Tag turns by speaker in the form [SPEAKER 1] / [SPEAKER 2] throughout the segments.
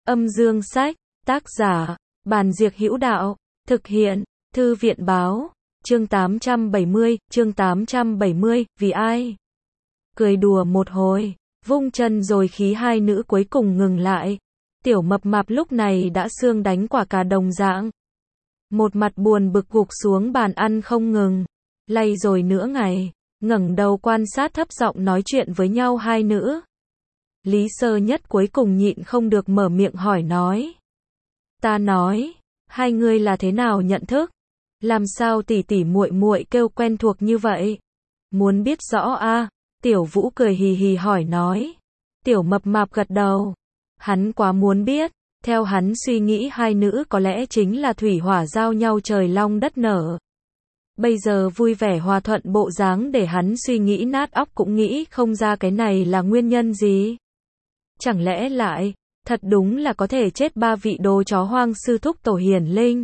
[SPEAKER 1] Âm dương sách, tác giả, Bàn Diệc Hữu Đạo, thực hiện, Thư viện báo, chương 870, vì ai? Cười đùa một hồi, vung chân rồi khí hai nữ cuối cùng ngừng lại. Tiểu mập mạp lúc này đã xương đánh quả cà đồng dạng. Một mặt buồn bực gục xuống bàn ăn không ngừng, lay rồi nửa ngày, ngẩng đầu quan sát thấp giọng nói chuyện với nhau hai nữ. Lý Sơ Nhất cuối cùng nhịn không được mở miệng hỏi nói. Ta nói, hai người là thế nào nhận thức? Làm sao tỷ tỷ muội muội kêu quen thuộc như vậy? Muốn biết rõ a? Tiểu Vũ cười hì hì hỏi nói. Tiểu mập mạp gật đầu. Hắn quá muốn biết, theo hắn suy nghĩ hai nữ có lẽ chính là thủy hỏa giao nhau trời long đất nở. Bây giờ vui vẻ hòa thuận bộ dáng để hắn suy nghĩ nát óc cũng nghĩ không ra cái này là nguyên nhân gì. Chẳng lẽ lại, thật đúng là có thể chết ba vị đồ chó hoang sư thúc tổ hiển linh.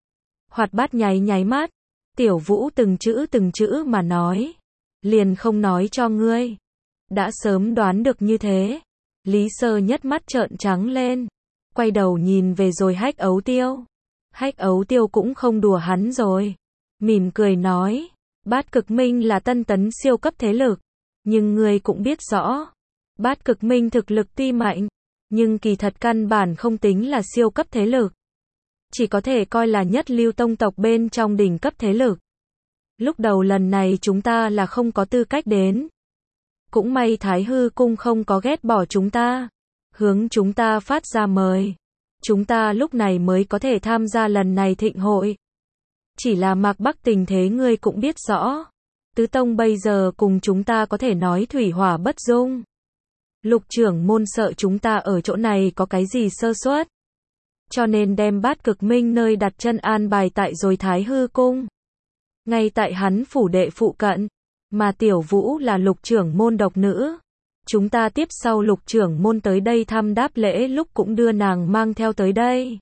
[SPEAKER 1] Hoạt bát nháy nháy mắt, Tiểu Vũ từng chữ mà nói. Liền không nói cho ngươi. Đã sớm đoán được như thế. Lý Sơ Nhất mắt trợn trắng lên. Quay đầu nhìn về rồi Hách Ấu Tiêu. Hách Ấu Tiêu cũng không đùa hắn rồi. Mỉm cười nói. Bát Cực Minh là tân tấn siêu cấp thế lực. Nhưng ngươi cũng biết rõ. Bát Cực Minh thực lực tuy mạnh. Nhưng kỳ thật căn bản không tính là siêu cấp thế lực. Chỉ có thể coi là nhất lưu tông tộc bên trong đỉnh cấp thế lực. Lúc đầu lần này chúng ta là không có tư cách đến. Cũng may Thái Hư Cung không có ghét bỏ chúng ta. Hướng chúng ta phát ra mời. Chúng ta lúc này mới có thể tham gia lần này thịnh hội. Chỉ là Mạc Bắc tình thế ngươi cũng biết rõ. Tứ Tông bây giờ cùng chúng ta có thể nói thủy hỏa bất dung. Lục trưởng môn sợ chúng ta ở chỗ này có cái gì sơ suất. Cho nên đem Bát Cực Minh nơi đặt chân an bài tại rồi Thái Hư Cung. Ngay tại hắn phủ đệ phụ cận. Mà Tiểu Vũ là lục trưởng môn độc nữ. Chúng ta tiếp sau lục trưởng môn tới đây thăm đáp lễ lúc cũng đưa nàng mang theo tới đây.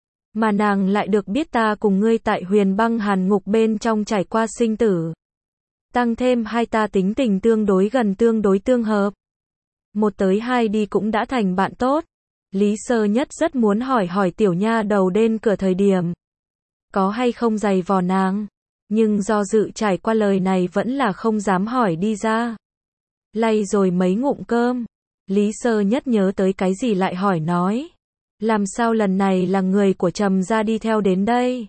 [SPEAKER 1] Mà nàng lại được biết ta cùng ngươi tại Huyền Băng Hàn Ngục bên trong trải qua sinh tử. Tăng thêm hai ta tính tình tương đối gần tương đối tương hợp. Một tới hai đi cũng đã thành bạn tốt. Lý Sơ Nhất rất muốn hỏi tiểu nha đầu đến cửa thời điểm. Có hay không giày vò nàng. Nhưng do dự trải qua lời này vẫn là không dám hỏi đi ra. Lay rồi mấy ngụm cơm. Lý Sơ Nhất nhớ tới cái gì lại hỏi nói. Làm sao lần này là người của Trầm gia đi theo đến đây?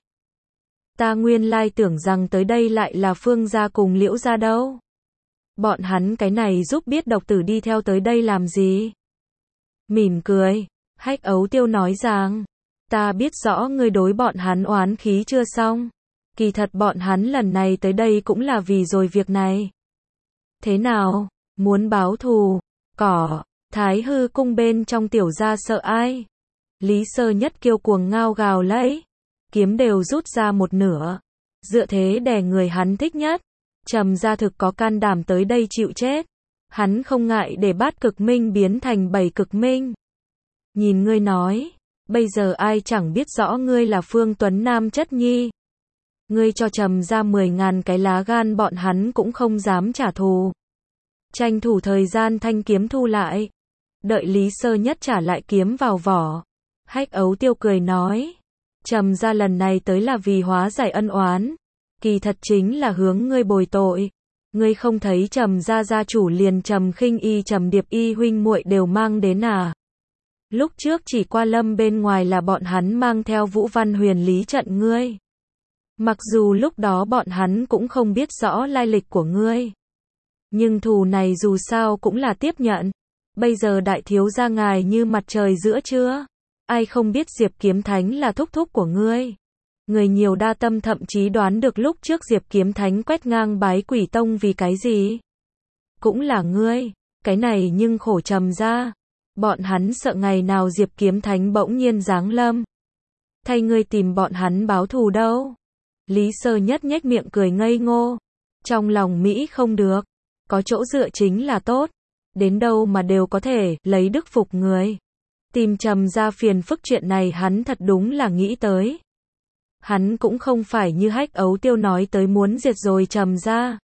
[SPEAKER 1] Ta nguyên lai tưởng rằng tới đây lại là Phương gia cùng Liễu gia đâu. Bọn hắn cái này giúp biết độc tử đi theo tới đây làm gì? Mỉm cười, Hách Ấu Tiêu nói rằng. Ta biết rõ ngươi đối bọn hắn oán khí chưa xong. Kỳ thật bọn hắn lần này tới đây cũng là vì rồi việc này. Thế nào? Muốn báo thù? Cỏ, Thái Hư Cung bên trong tiểu gia sợ ai? Lý Sơ Nhất kiêu cuồng ngao gào lấy. Kiếm đều rút ra một nửa. Dựa thế đè người hắn thích nhất. Trầm gia thực có can đảm tới đây chịu chết. Hắn không ngại để Bát Cực Minh biến thành Bảy Cực Minh. Nhìn ngươi nói. Bây giờ ai chẳng biết rõ ngươi là Phương Tuấn Nam chất nhi. Ngươi cho Trầm ra 10.000 cái lá gan bọn hắn cũng không dám trả thù. Tranh thủ thời gian thanh kiếm thu lại. Đợi Lý Sơ Nhất trả lại kiếm vào vỏ. Hách Ấu Tiêu cười nói. Trầm ra lần này tới là vì hóa giải ân oán. Kỳ thật chính là hướng ngươi bồi tội. Ngươi không thấy Trầm ra gia chủ liền Trầm Khinh Y Trầm Điệp Y huynh muội đều mang đến à? Lúc trước chỉ qua lâm bên ngoài là bọn hắn mang theo Vũ Văn Huyền Lý trận ngươi. Mặc dù lúc đó bọn hắn cũng không biết rõ lai lịch của ngươi. Nhưng thù này dù sao cũng là tiếp nhận. Bây giờ đại thiếu gia ngài như mặt trời giữa trưa. Ai không biết Diệp Kiếm Thánh là thúc thúc của ngươi. Người nhiều đa tâm thậm chí đoán được lúc trước Diệp Kiếm Thánh quét ngang Bái Quỷ Tông vì cái gì. Cũng là ngươi. Cái này nhưng khổ Trầm ra. Bọn hắn sợ ngày nào Diệp Kiếm Thánh bỗng nhiên giáng lâm. Thay ngươi tìm bọn hắn báo thù đâu. Lý Sơ Nhất nhếch miệng cười ngây ngô. Trong lòng Mỹ không được. Có chỗ dựa chính là tốt. Đến đâu mà đều có thể lấy đức phục người. Tìm Trầm ra phiền phức chuyện này hắn thật đúng là nghĩ tới. Hắn cũng không phải như Hách Ấu Tiêu nói tới muốn diệt rồi Trầm ra.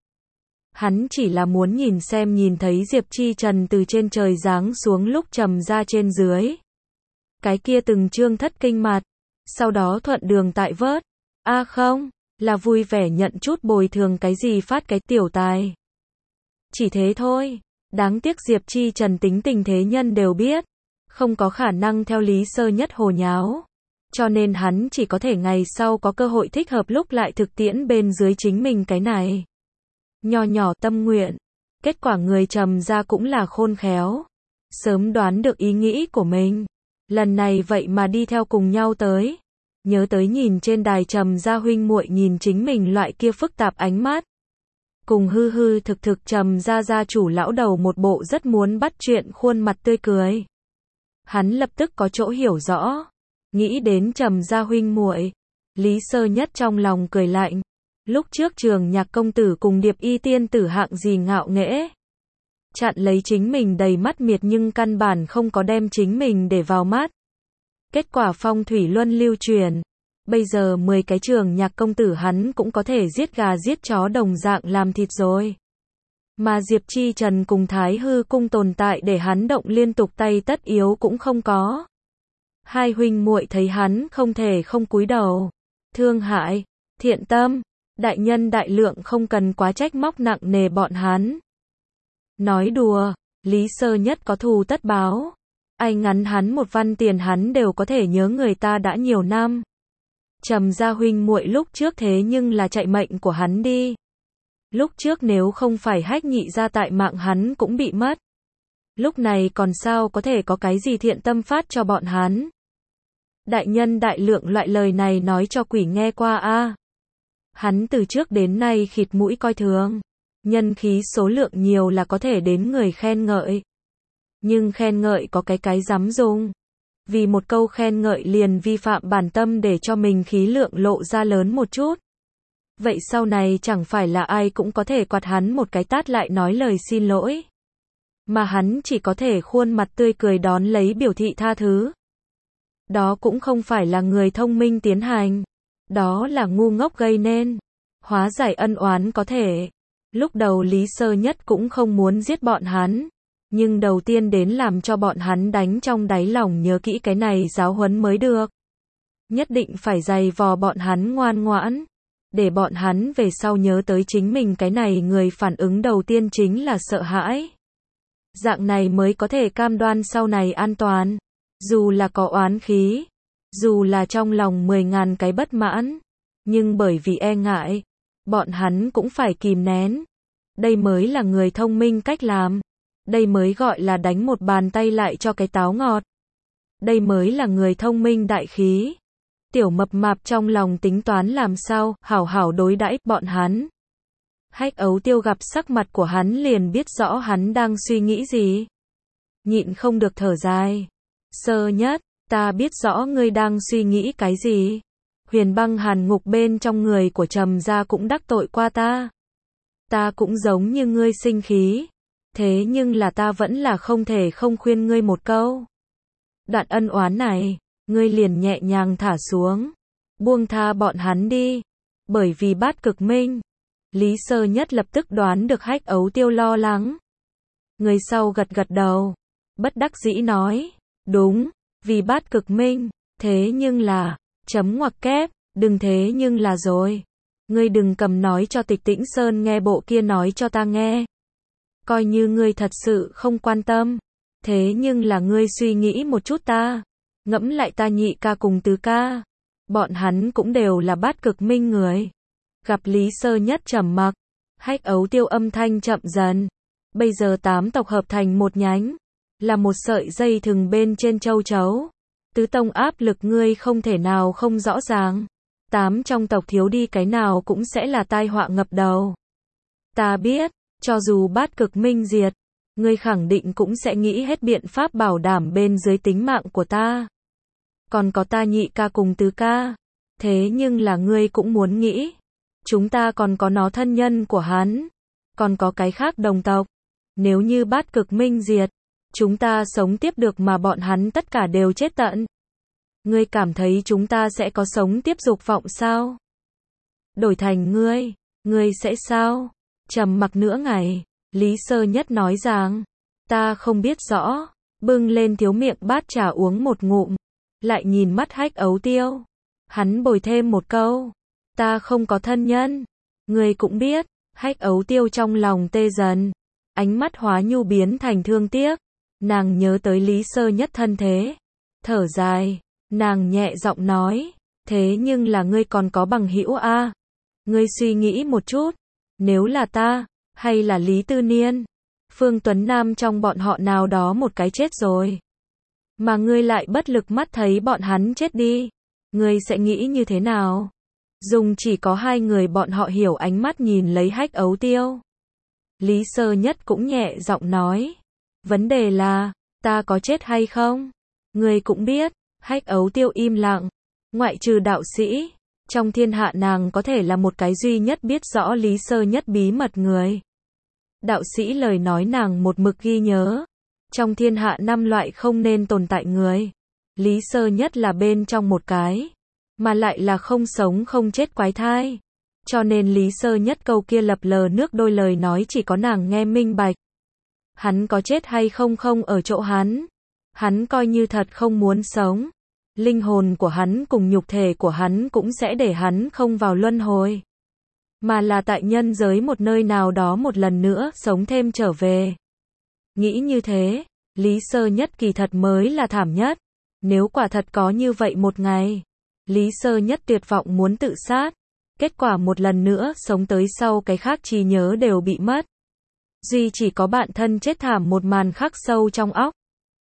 [SPEAKER 1] Hắn chỉ là muốn nhìn thấy Diệp Chi Trần từ trên trời giáng xuống lúc Trầm ra trên dưới. Cái kia từng trương thất kinh mặt, sau đó thuận đường tại vớt. Không, là vui vẻ nhận chút bồi thường cái gì phát cái tiểu tài. Chỉ thế thôi, đáng tiếc Diệp Chi Trần tính tình thế nhân đều biết, không có khả năng theo Lý Sơ Nhất hồ nháo. Cho nên hắn chỉ có thể ngày sau có cơ hội thích hợp lúc lại thực tiễn bên dưới chính mình cái này. Nho nhỏ tâm nguyện. Kết quả người Trầm gia cũng là khôn khéo. Sớm đoán được ý nghĩ của mình. Lần này vậy mà đi theo cùng nhau tới. Nhớ tới nhìn trên đài Trầm gia huynh muội nhìn chính mình loại kia phức tạp ánh mắt. Cùng hư hư thực thực Trầm gia gia chủ lão đầu một bộ rất muốn bắt chuyện khuôn mặt tươi cười. Hắn lập tức có chỗ hiểu rõ. Nghĩ đến Trầm gia huynh muội, Lý Sơ Nhất trong lòng cười lạnh. Lúc trước Trường Nhạc công tử cùng Điệp Y tiên tử hạng gì ngạo nghễ. Chặn lấy chính mình đầy mắt miệt nhưng căn bản không có đem chính mình để vào mắt. Kết quả phong thủy luân lưu truyền. Bây giờ 10 cái Trường Nhạc công tử hắn cũng có thể giết gà giết chó đồng dạng làm thịt rồi. Mà Diệp Chi Trần cùng Thái Hư cung tồn tại để hắn động liên tục tay tất yếu cũng không có. Hai huynh muội thấy hắn không thể không cúi đầu. Thương hại, thiện tâm, đại nhân đại lượng không cần quá trách móc nặng nề bọn hắn. Nói đùa, Lý Sơ Nhất có thù tất báo. Ai ngắn hắn một văn tiền hắn đều có thể nhớ người ta đã nhiều năm. Trầm gia huynh muội lúc trước thế nhưng là chạy mệnh của hắn đi. Lúc trước nếu không phải Hách Nhị gia tại mạng hắn cũng bị mất. Lúc này còn sao có thể có cái gì thiện tâm phát cho bọn hắn. Đại nhân đại lượng loại lời này nói cho quỷ nghe qua Hắn từ trước đến nay khịt mũi coi thường. Nhân khí số lượng nhiều là có thể đến người khen ngợi. Nhưng khen ngợi có cái dám dùng. Vì một câu khen ngợi liền vi phạm bản tâm để cho mình khí lượng lộ ra lớn một chút. Vậy sau này chẳng phải là ai cũng có thể quạt hắn một cái tát lại nói lời xin lỗi. Mà hắn chỉ có thể khuôn mặt tươi cười đón lấy biểu thị tha thứ. Đó cũng không phải là người thông minh tiến hành. Đó là ngu ngốc gây nên. Hóa giải ân oán có thể. Lúc đầu Lý Sơ Nhất cũng không muốn giết bọn hắn. Nhưng đầu tiên đến làm cho bọn hắn đánh trong đáy lòng nhớ kỹ cái này giáo huấn mới được. Nhất định phải dày vò bọn hắn ngoan ngoãn. Để bọn hắn về sau nhớ tới chính mình cái này người phản ứng đầu tiên chính là sợ hãi. Dạng này mới có thể cam đoan sau này an toàn. Dù là có oán khí, dù là trong lòng 10.000 cái bất mãn, nhưng bởi vì e ngại, bọn hắn cũng phải kìm nén. Đây mới là người thông minh cách làm. Đây mới gọi là đánh một bàn tay lại cho cái táo ngọt. Đây mới là người thông minh đại khí. Tiểu mập mạp trong lòng tính toán làm sao hảo hảo đối đãi bọn hắn. Hách Ấu Tiêu gặp sắc mặt của hắn liền biết rõ hắn đang suy nghĩ gì. Nhịn không được thở dài. Sơ Nhất, ta biết rõ ngươi đang suy nghĩ cái gì. Huyền Băng Hàn Ngục bên trong người của Trầm gia cũng đắc tội qua ta. Ta cũng giống như ngươi sinh khí. Thế nhưng là ta vẫn là không thể không khuyên ngươi một câu. Đoạn ân oán này, ngươi liền nhẹ nhàng thả xuống. Buông tha bọn hắn đi. Bởi vì Bát Cực Minh. Lý Sơ Nhất lập tức đoán được Hách Ấu Tiêu lo lắng. Người sau gật gật đầu. Bất đắc dĩ nói. Đúng, vì Bát Cực Minh. Thế nhưng là, chấm ngoặc kép, đừng thế nhưng là rồi. Ngươi đừng cầm nói cho Tịch Tĩnh Sơn nghe bộ kia nói cho ta nghe. Coi như ngươi thật sự không quan tâm. Thế nhưng là ngươi suy nghĩ một chút ta. Ngẫm lại ta nhị ca cùng tứ ca. Bọn hắn cũng đều là Bát Cực Minh người. Gặp Lý Sơ Nhất trầm mặc. Hách Ấu Tiêu âm thanh chậm dần. Bây giờ 8 tộc hợp thành một nhánh. Là một sợi dây thừng bên trên châu chấu. Tứ tông áp lực ngươi không thể nào không rõ ràng. 8 trong tộc thiếu đi cái nào cũng sẽ là tai họa ngập đầu. Ta biết, cho dù Bát Cực Minh diệt, ngươi khẳng định cũng sẽ nghĩ hết biện pháp bảo đảm bên dưới tính mạng của ta. Còn có ta nhị ca cùng tứ ca. Thế nhưng là ngươi cũng muốn nghĩ. Chúng ta còn có nó thân nhân của hắn. Còn có cái khác đồng tộc. Nếu như Bát Cực Minh diệt, chúng ta sống tiếp được mà bọn hắn tất cả đều chết tận. Ngươi cảm thấy chúng ta sẽ có sống tiếp dục vọng sao? Đổi thành ngươi sẽ sao? Trầm mặc nửa ngày, Lý Sơ Nhất nói rằng, ta không biết rõ, bưng lên thiếu miệng bát trà uống một ngụm. lại nhìn mắt Hách Ấu Tiêu. Hắn bồi thêm một câu. Ta không có thân nhân. Ngươi cũng biết. Hách Ấu Tiêu trong lòng tê dần. Ánh mắt hóa nhu biến thành thương tiếc. Nàng nhớ tới Lý Sơ Nhất thân thế. Thở dài. Nàng nhẹ giọng nói. Thế nhưng là ngươi còn có bằng hữu a. Ngươi suy nghĩ một chút. Nếu là ta, hay là Lý Tư Niên, Phương Tuấn Nam trong bọn họ nào đó một cái chết rồi. Mà ngươi lại bất lực mắt thấy bọn hắn chết đi. Ngươi sẽ nghĩ như thế nào? Dùng chỉ có hai người bọn họ hiểu ánh mắt nhìn lấy Hách Ấu Tiêu. Lý Sơ Nhất cũng nhẹ giọng nói. Vấn đề là, ta có chết hay không? Ngươi cũng biết. Hách Ấu Tiêu im lặng. Ngoại trừ đạo sĩ, trong thiên hạ nàng có thể là một cái duy nhất biết rõ Lý Sơ Nhất bí mật người. Đạo sĩ lời nói nàng một mực ghi nhớ. Trong thiên hạ 5 loại không nên tồn tại người. Lý Sơ Nhất là bên trong một cái. Mà lại là không sống không chết quái thai. Cho nên Lý Sơ Nhất câu kia lập lờ nước đôi lời nói chỉ có nàng nghe minh bạch. Hắn có chết hay không không ở chỗ hắn. Hắn coi như thật không muốn sống. Linh hồn của hắn cùng nhục thể của hắn cũng sẽ để hắn không vào luân hồi. Mà là tại nhân giới một nơi nào đó một lần nữa sống thêm trở về. Nghĩ như thế, Lý Sơ Nhất kỳ thật mới là thảm nhất. Nếu quả thật có như vậy một ngày, Lý Sơ Nhất tuyệt vọng muốn tự sát. Kết quả một lần nữa sống tới sau cái khác trí nhớ đều bị mất. Duy chỉ có bạn thân chết thảm một màn khắc sâu trong óc.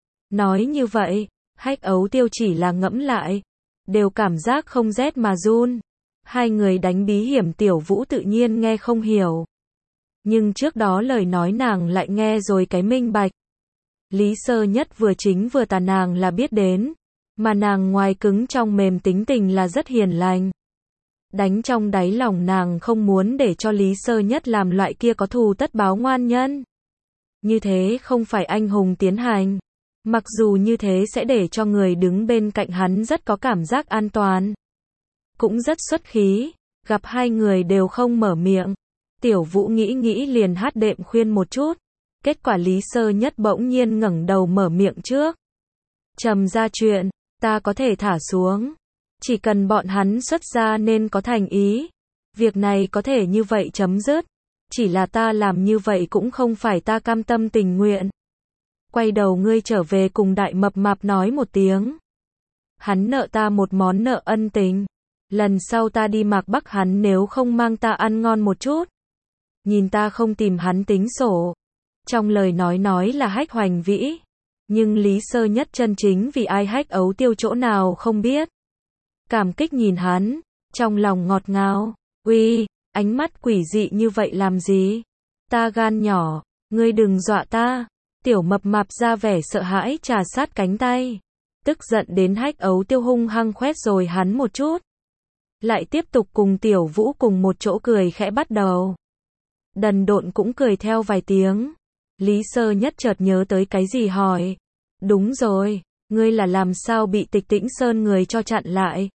[SPEAKER 1] Nói như vậy, Hách Ấu Tiêu chỉ là ngẫm lại. Đều cảm giác không rét mà run. Hai người đánh bí hiểm Tiểu Vũ tự nhiên nghe không hiểu. Nhưng trước đó lời nói nàng lại nghe rồi cái minh bạch. Lý Sơ Nhất vừa chính vừa tà nàng là biết đến. Mà nàng ngoài cứng trong mềm tính tình là rất hiền lành. Đánh trong đáy lòng nàng không muốn để cho Lý Sơ Nhất làm loại kia có thù tất báo ngoan nhân. Như thế không phải anh hùng tiến hành. Mặc dù như thế sẽ để cho người đứng bên cạnh hắn rất có cảm giác an toàn. Cũng rất xuất khí. Gặp hai người đều không mở miệng. Tiểu Vũ nghĩ liền hát đệm khuyên một chút. Kết quả Lý Sơ Nhất bỗng nhiên ngẩng đầu mở miệng trước. Trầm ra chuyện, ta có thể thả xuống. Chỉ cần bọn hắn xuất ra nên có thành ý. Việc này có thể như vậy chấm dứt. Chỉ là ta làm như vậy cũng không phải ta cam tâm tình nguyện. Quay đầu ngươi trở về cùng Đại Mập Mạp nói một tiếng. Hắn nợ ta một món nợ ân tình. Lần sau ta đi Mạc Bắc hắn nếu không mang ta ăn ngon một chút. Nhìn ta không tìm hắn tính sổ. Trong lời nói là Hách Hoành Vĩ. Nhưng Lý Sơ Nhất chân chính vì ai Hách Ấu Tiêu chỗ nào không biết. Cảm kích nhìn hắn. Trong lòng ngọt ngào. Uy, ánh mắt quỷ dị như vậy làm gì? Ta gan nhỏ. Ngươi đừng dọa ta. Tiểu Mập Mạp ra vẻ sợ hãi trà sát cánh tay. Tức giận đến Hách Ấu Tiêu hung hăng khoét rồi hắn một chút. Lại tiếp tục cùng Tiểu Vũ cùng một chỗ cười khẽ bắt đầu. Đần độn cũng cười theo vài tiếng. Lý Sơ Nhất chợt nhớ tới cái gì hỏi. Đúng rồi, ngươi là làm sao bị Tịch Tĩnh Sơn người cho chặn lại?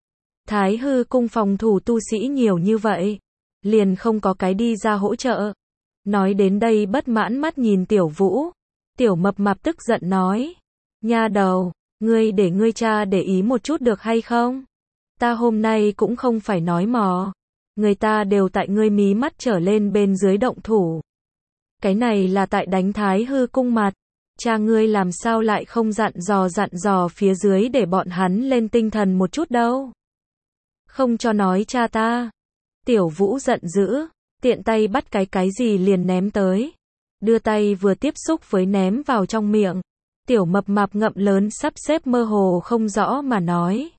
[SPEAKER 1] Thái Hư cung phòng thủ tu sĩ nhiều như vậy. Liền không có cái đi ra hỗ trợ. Nói đến đây bất mãn mắt nhìn Tiểu Vũ. Tiểu Mập Mạp tức giận nói. Nha đầu, ngươi để ngươi cha để ý một chút được hay không? Ta hôm nay cũng không phải nói mò. Người ta đều tại ngươi mí mắt trở lên bên dưới động thủ. Cái này là tại đánh Thái Hư cung mặt. Cha ngươi làm sao lại không dặn dò phía dưới để bọn hắn lên tinh thần một chút đâu. Không cho nói cha ta. Tiểu Vũ giận dữ. Tiện tay bắt cái gì liền ném tới. Đưa tay vừa tiếp xúc với ném vào trong miệng. Tiểu Mập Mạp ngậm lớn sắp xếp mơ hồ không rõ mà nói.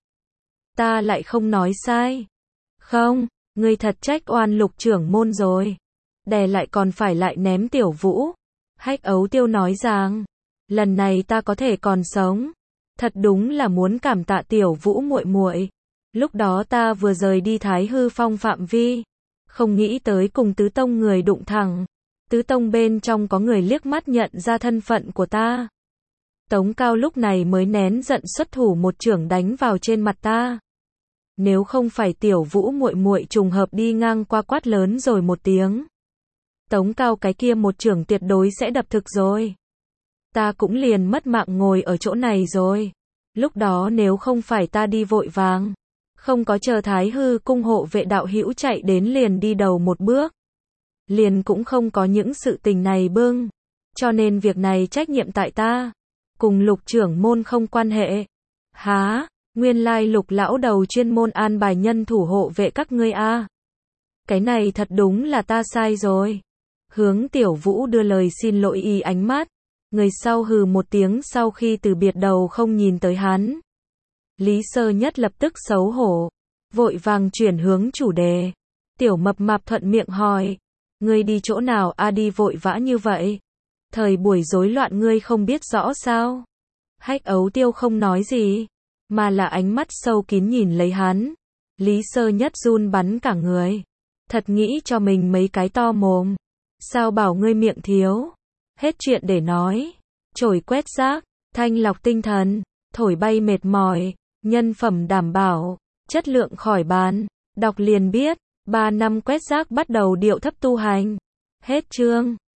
[SPEAKER 1] Ta lại không nói sai. Không, ngươi thật trách oan Lục trưởng môn rồi. Đè lại còn phải lại ném Tiểu Vũ. Hách Ấu Tiêu nói rằng, lần này ta có thể còn sống. Thật đúng là muốn cảm tạ Tiểu Vũ muội muội. Lúc đó ta vừa rời đi Thái Hư phong phạm vi. Không nghĩ tới cùng tứ tông người đụng thẳng. Tứ tông bên trong có người liếc mắt nhận ra thân phận của ta. Tống Cao lúc này mới nén giận xuất thủ một chưởng đánh vào trên mặt ta. Nếu không phải Tiểu Vũ muội muội trùng hợp đi ngang qua quát lớn rồi một tiếng. Tống Cao cái kia một chưởng tuyệt đối sẽ đập thực rồi. Ta cũng liền mất mạng ngồi ở chỗ này rồi. Lúc đó nếu không phải ta đi vội vàng, không có chờ Thái Hư cung hộ vệ đạo hữu chạy đến liền đi đầu một bước, liền cũng không có những sự tình này bưng. Cho nên việc này trách nhiệm tại ta, cùng Lục trưởng môn không quan hệ. Há, nguyên lai Lục lão đầu chuyên môn an bài nhân thủ hộ vệ các ngươi a. Cái này thật đúng là ta sai rồi. Hướng Tiểu Vũ đưa lời xin lỗi y ánh mắt. Người sau hừ một tiếng sau khi từ biệt đầu không nhìn tới hắn. Lý Sơ Nhất lập tức xấu hổ, vội vàng chuyển hướng chủ đề. Tiểu Mập Mạp thuận miệng hỏi, ngươi đi chỗ nào a đi vội vã như vậy? Thời buổi rối loạn ngươi không biết rõ sao? Hách Ấu Tiêu không nói gì, mà là ánh mắt sâu kín nhìn lấy hắn. Lý Sơ Nhất run bắn cả người. Thật nghĩ cho mình mấy cái to mồm. Sao bảo ngươi miệng thiếu? Hết chuyện để nói. Chổi quét rác, thanh lọc tinh thần, thổi bay mệt mỏi, nhân phẩm đảm bảo, chất lượng khỏi bàn. Đọc liền biết, 3 năm quét rác bắt đầu điệu thấp tu hành. Hết chương.